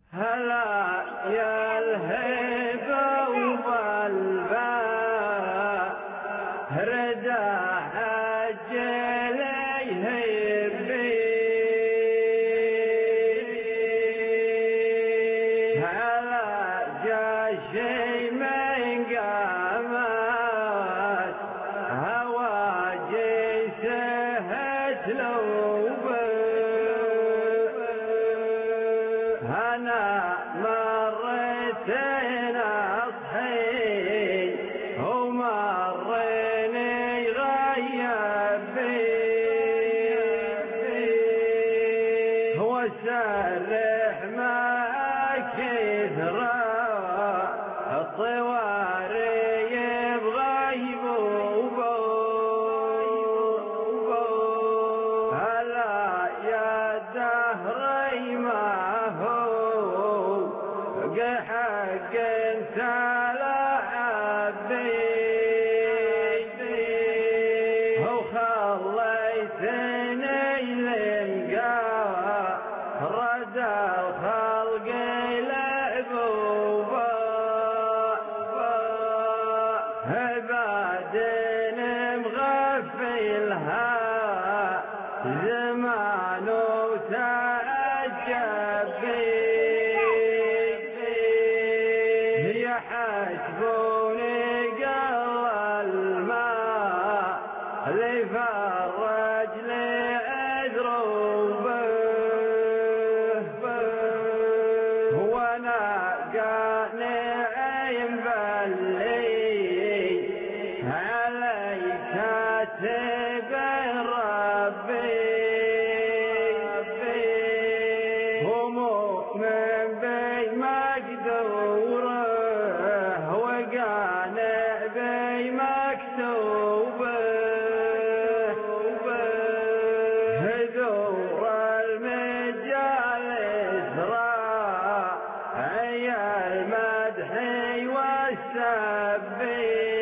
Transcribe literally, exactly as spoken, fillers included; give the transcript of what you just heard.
هلا يا الهبة والباء رجع حج إليه يبي هلا جا شي من قامت هواجي سهت لوبه أنا مرتين أصحي ومرني غيب بي وسرح ما كثرة الطواري بغيبوبه هلا يا دهري ما هو حق سلح بي وخليتني للقاء رد الخلق لعبوبه عباد مغفلها زمان وتعجب بي يحسبوني قل الماء ليفرج لي أدروبه وانا قانع بلي علي كاتب ربي ومؤمن بمقدوره وقانع بمكتوبه هدور المجال إسراء يا المدح والسبي